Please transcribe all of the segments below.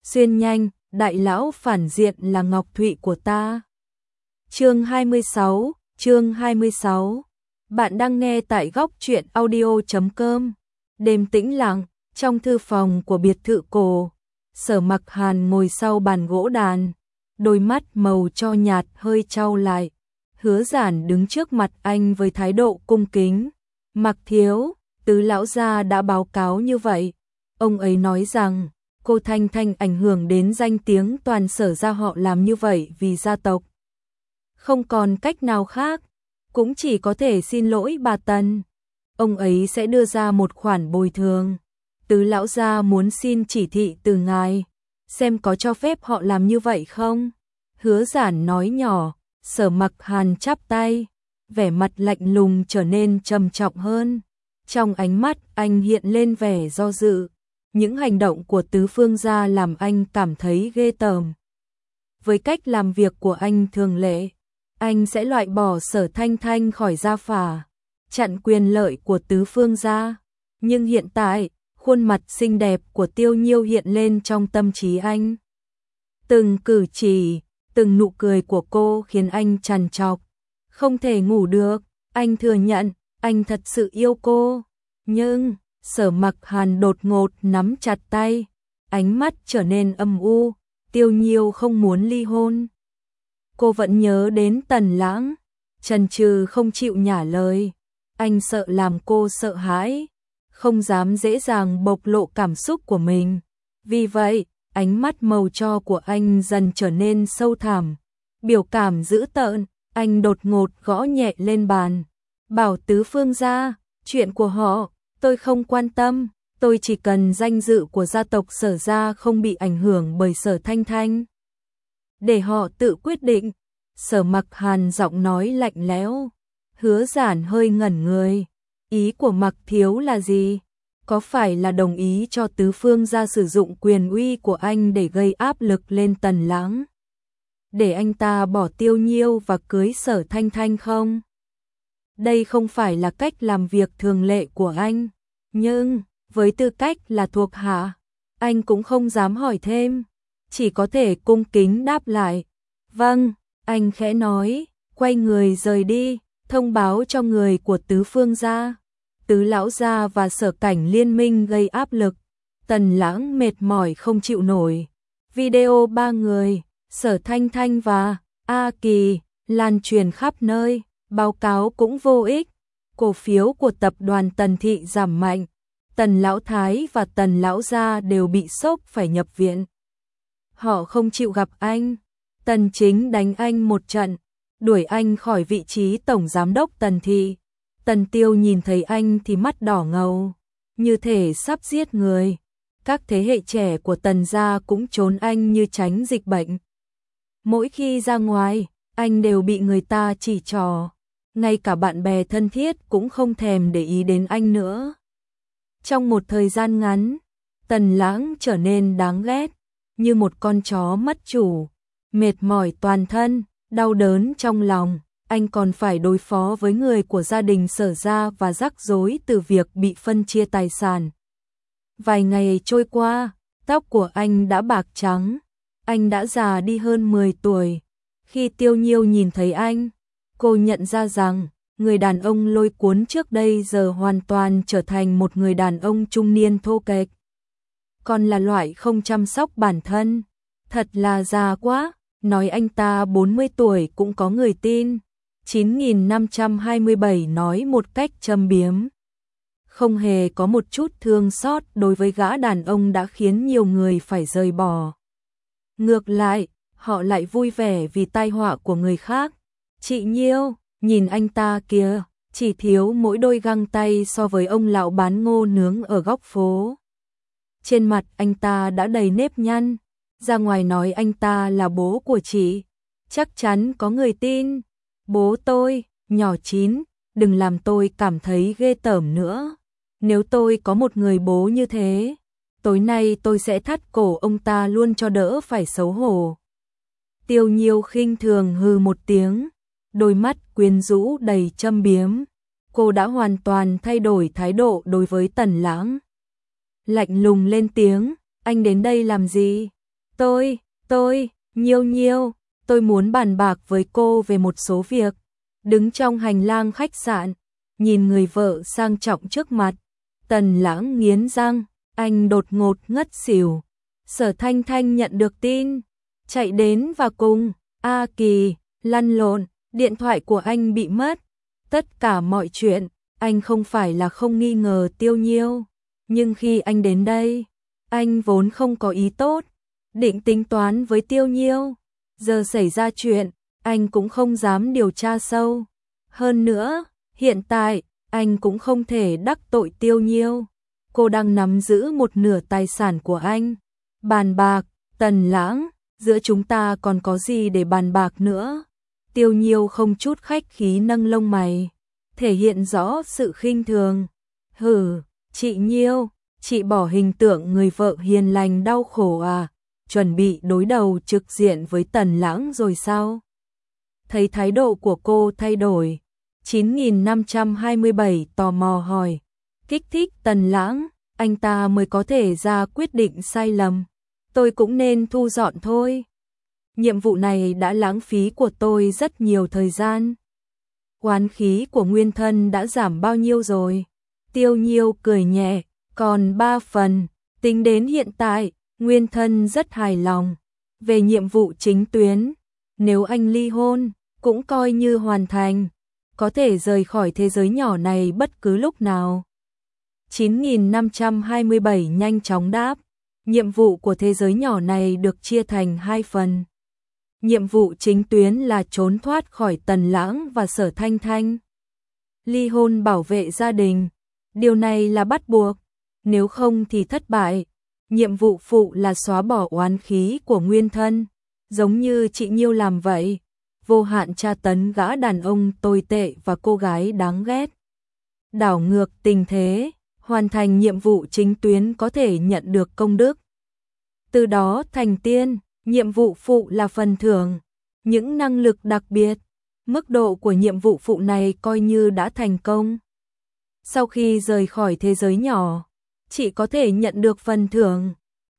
xuyên nhanh, đại lão phản diện là Ngọc Thụy của ta. Chương 26. Bạn đang nghe tại góc truyện audio.com. Đêm tĩnh lặng, trong thư phòng của biệt thự cổ, Sở Mặc Hàn ngồi sau bàn gỗ đàn, đôi mắt màu cho nhạt hơi chau lại. Hứa Giản đứng trước mặt anh với thái độ cung kính. Mặc thiếu, tứ lão gia đã báo cáo như vậy. Ông ấy nói rằng, cô Thanh Thanh ảnh hưởng đến danh tiếng toàn Sở gia, họ làm như vậy vì gia tộc. Không còn cách nào khác, cũng chỉ có thể xin lỗi bà Tần. Ông ấy sẽ đưa ra một khoản bồi thường. Tứ lão gia muốn xin chỉ thị từ ngài, xem có cho phép họ làm như vậy không? Hứa Giản nói nhỏ. Sở Mặc Hàn chắp tay, vẻ mặt lạnh lùng trở nên trầm trọng hơn. Trong ánh mắt anh hiện lên vẻ do dự. Những hành động của tứ phương gia làm anh cảm thấy ghê tởm. Với cách làm việc của anh thường lệ, anh sẽ loại bỏ Sở Thanh Thanh khỏi gia phả, chặn quyền lợi của tứ phương gia. Nhưng hiện tại, khuôn mặt xinh đẹp của Tiêu Nhiêu hiện lên trong tâm trí anh. Từng cử chỉ, từng nụ cười của cô khiến anh trằn trọc, không thể ngủ được. Anh thừa nhận, anh thật sự yêu cô. Nhưng, Sở Mặc Hàn đột ngột nắm chặt tay, ánh mắt trở nên âm u. Tiêu Nhiêu không muốn ly hôn. Cô vẫn nhớ đến Tần Lãng, chần chừ không chịu nhả lời. Anh sợ làm cô sợ hãi, không dám dễ dàng bộc lộ cảm xúc của mình. Vì vậy, ánh mắt màu tro của anh dần trở nên sâu thẳm, biểu cảm dữ tợn. Anh đột ngột gõ nhẹ lên bàn, bảo tứ phương gia, chuyện của họ, tôi không quan tâm, tôi chỉ cần danh dự của gia tộc Sở gia không bị ảnh hưởng bởi Sở Thanh Thanh. Để họ tự quyết định. Sở Mặc Hàn giọng nói lạnh lẽo. Hứa Giản hơi ngẩn người. Ý của Mặc thiếu là gì? Có phải là đồng ý cho tứ phương gia sử dụng quyền uy của anh để gây áp lực lên Tần Lãng, để anh ta bỏ Tiêu Nhiêu và cưới Sở Thanh Thanh không? Đây không phải là cách làm việc thường lệ của anh. Nhưng, với tư cách là thuộc hạ, anh cũng không dám hỏi thêm, chỉ có thể cung kính đáp lại. Vâng, anh khẽ nói, quay người rời đi, thông báo cho người của tứ phương gia. Tứ lão gia và Sở Cảnh liên minh gây áp lực. Tần Lãng mệt mỏi không chịu nổi. Video ba người, Sở Thanh Thanh và A Kỳ, lan truyền khắp nơi. Báo cáo cũng vô ích. Cổ phiếu của tập đoàn Tần Thị giảm mạnh. Tần Lão Thái và Tần Lão Gia đều bị sốc phải nhập viện. Họ không chịu gặp anh. Tần Chính đánh anh một trận, đuổi anh khỏi vị trí tổng giám đốc Tần Thị. Tần Tiêu nhìn thấy anh thì mắt đỏ ngầu, như thể sắp giết người. Các thế hệ trẻ của Tần gia cũng trốn anh như tránh dịch bệnh. Mỗi khi ra ngoài, anh đều bị người ta chỉ trỏ. Ngay cả bạn bè thân thiết cũng không thèm để ý đến anh nữa. Trong một thời gian ngắn, Tần Lãng trở nên đáng ghét, như một con chó mất chủ, mệt mỏi toàn thân, đau đớn trong lòng. Anh còn phải đối phó với người của gia đình Sở gia và rắc rối từ việc bị phân chia tài sản. Vài ngày trôi qua, tóc của anh đã bạc trắng, anh đã già đi hơn 10 tuổi. Khi Tiêu Nhiêu nhìn thấy anh, cô nhận ra rằng người đàn ông lôi cuốn trước đây giờ hoàn toàn trở thành một người đàn ông trung niên thô kệch. Còn là loại không chăm sóc bản thân. Thật là già quá, nói anh ta 40 tuổi cũng có người tin. 9527 nói một cách châm biếm, không hề có một chút thương xót đối với gã đàn ông đã khiến nhiều người phải rời bỏ. Ngược lại, họ lại vui vẻ vì tai họa của người khác. Chị Nhiêu, nhìn anh ta kìa, chỉ thiếu mỗi đôi găng tay so với ông lão bán ngô nướng ở góc phố. Trên mặt anh ta đã đầy nếp nhăn, ra ngoài nói anh ta là bố của chị, chắc chắn có người tin. Bố tôi, nhỏ Chín, đừng làm tôi cảm thấy ghê tởm nữa. Nếu tôi có một người bố như thế, tối nay tôi sẽ thắt cổ ông ta luôn cho đỡ phải xấu hổ. Tiêu Nhiêu khinh thường hừ một tiếng, đôi mắt quyến rũ đầy châm biếm. Cô đã hoàn toàn thay đổi thái độ đối với Tần Lãng. Lạnh lùng lên tiếng, anh đến đây làm gì? Nhiêu nhiêu, tôi muốn bàn bạc với cô về một số việc. Đứng trong hành lang khách sạn, nhìn người vợ sang trọng trước mặt, Tần Lãng nghiến răng, anh đột ngột ngất xỉu. Sở Thanh Thanh nhận được tin, chạy đến và cùng A Kỳ lăn lộn, điện thoại của anh bị mất. Tất cả mọi chuyện, anh không phải là không nghi ngờ Tiêu Nhiêu, nhưng khi anh đến đây, anh vốn không có ý tốt, định tính toán với Tiêu Nhiêu. Giờ xảy ra chuyện, anh cũng không dám điều tra sâu. Hơn nữa, hiện tại, anh cũng không thể đắc tội Tiêu Nhiêu. Cô đang nắm giữ một nửa tài sản của anh. Bàn bạc, Tần Lãng, giữa chúng ta còn có gì để bàn bạc nữa? Tiêu Nhiêu không chút khách khí nâng lông mày, thể hiện rõ sự khinh thường. Hừ, chị Nhiêu, chị bỏ hình tượng người vợ hiền lành đau khổ à? Chuẩn bị đối đầu trực diện với Tần Lãng rồi sao? Thấy thái độ của cô thay đổi, 9527 tò mò hỏi, kích thích Tần Lãng, anh ta mới có thể ra quyết định sai lầm. Tôi cũng nên thu dọn thôi. Nhiệm vụ này đã lãng phí của tôi rất nhiều thời gian. Oán khí của nguyên thân đã giảm bao nhiêu rồi? Tiêu Nhiêu cười nhẹ, còn 3 phần, tính đến hiện tại, nguyên thân rất hài lòng. Về nhiệm vụ chính tuyến, nếu anh ly hôn, cũng coi như hoàn thành, có thể rời khỏi thế giới nhỏ này bất cứ lúc nào. 9527 nhanh chóng đáp, nhiệm vụ của thế giới nhỏ này được chia thành 2 phần. Nhiệm vụ chính tuyến là trốn thoát khỏi Tần Lãng và Sở Thanh Thanh. Ly hôn bảo vệ gia đình, điều này là bắt buộc, nếu không thì thất bại. Nhiệm vụ phụ là xóa bỏ oán khí của nguyên thân, giống như chị Nhiêu làm vậy, vô hạn tra tấn gã đàn ông tồi tệ và cô gái đáng ghét. Đảo ngược tình thế, hoàn thành nhiệm vụ chính tuyến có thể nhận được công đức, từ đó thành tiên. Nhiệm vụ phụ là phần thưởng, những năng lực đặc biệt. Mức độ của nhiệm vụ phụ này coi như đã thành công. Sau khi rời khỏi thế giới nhỏ, chị có thể nhận được phần thưởng.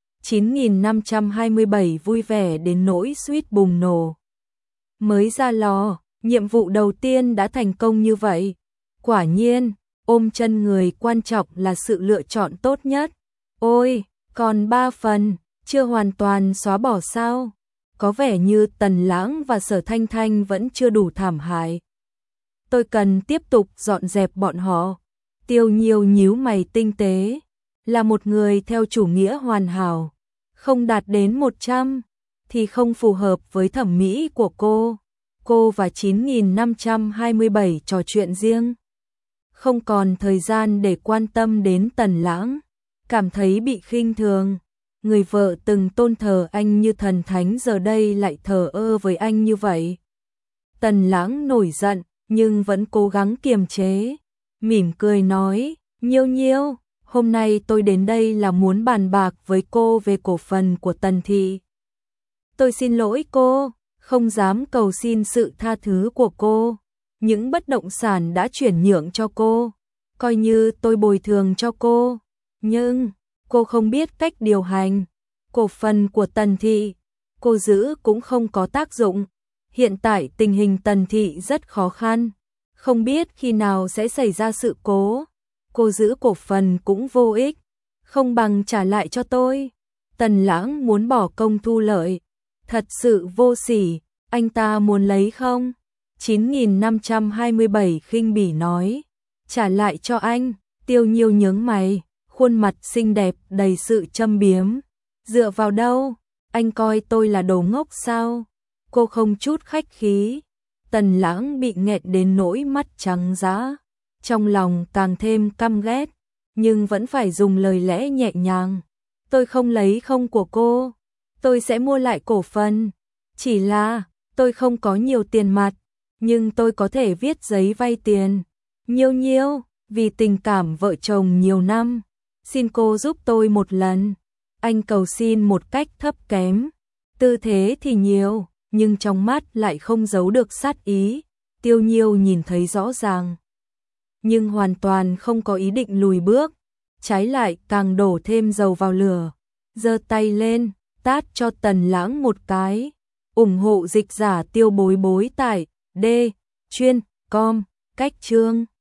9527 vui vẻ đến nỗi suýt bùng nổ. Mới ra lò, nhiệm vụ đầu tiên đã thành công như vậy. Quả nhiên, ôm chân người quan trọng là sự lựa chọn tốt nhất. Ôi, còn 3 phần, chưa hoàn toàn xóa bỏ sao? Có vẻ như Tần Lãng và Sở Thanh Thanh vẫn chưa đủ thảm hại. Tôi cần tiếp tục dọn dẹp bọn họ. Tiêu Nhiêu nhíu mày tinh tế, là một người theo chủ nghĩa hoàn hảo, không đạt đến 100 thì không phù hợp với thẩm mỹ của cô. Cô và 9527 trò chuyện riêng, không còn thời gian để quan tâm đến Tần Lãng, cảm thấy bị khinh thường. Người vợ từng tôn thờ anh như thần thánh giờ đây lại thờ ơ với anh như vậy. Tần Lãng nổi giận, nhưng vẫn cố gắng kiềm chế, mỉm cười nói, Nhiêu Nhiêu, hôm nay tôi đến đây là muốn bàn bạc với cô về cổ phần của Tần Thị. Tôi xin lỗi cô, không dám cầu xin sự tha thứ của cô. Những bất động sản đã chuyển nhượng cho cô, coi như tôi bồi thường cho cô. Nhưng cô không biết cách điều hành cổ phần của Tần Thị, cô giữ cũng không có tác dụng. Hiện tại tình hình Tần Thị rất khó khăn, không biết khi nào sẽ xảy ra sự cố. Cô giữ cổ phần cũng vô ích, không bằng trả lại cho tôi. Tần Lãng muốn bỏ công thu lợi, thật sự vô sỉ. Anh ta muốn lấy không? 9527 khinh bỉ nói, trả lại cho anh. Tiêu Nhiêu nhướng mày, khuôn mặt xinh đẹp đầy sự châm biếm. Dựa vào đâu? Anh coi tôi là đồ ngốc sao? Cô không chút khách khí. Tần Lãng bị nghẹn đến nỗi mắt trắng dã, trong lòng càng thêm căm ghét, nhưng vẫn phải dùng lời lẽ nhẹ nhàng. Tôi không lấy không của cô, tôi sẽ mua lại cổ phần. Chỉ là tôi không có nhiều tiền mặt, nhưng tôi có thể viết giấy vay tiền. Nhiêu Nhiêu, vì tình cảm vợ chồng nhiều năm, xin cô giúp tôi một lần. Anh cầu xin một cách thấp kém, tư thế thì nhiều, nhưng trong mắt lại không giấu được sát ý. Tiêu Nhiêu nhìn thấy rõ ràng, nhưng hoàn toàn không có ý định lùi bước, trái lại càng đổ thêm dầu vào lửa. Giơ tay lên, tát cho Tần Lãng một cái. Ủng hộ dịch giả Tiêu Bối Bối tại D chuyên com cách chương.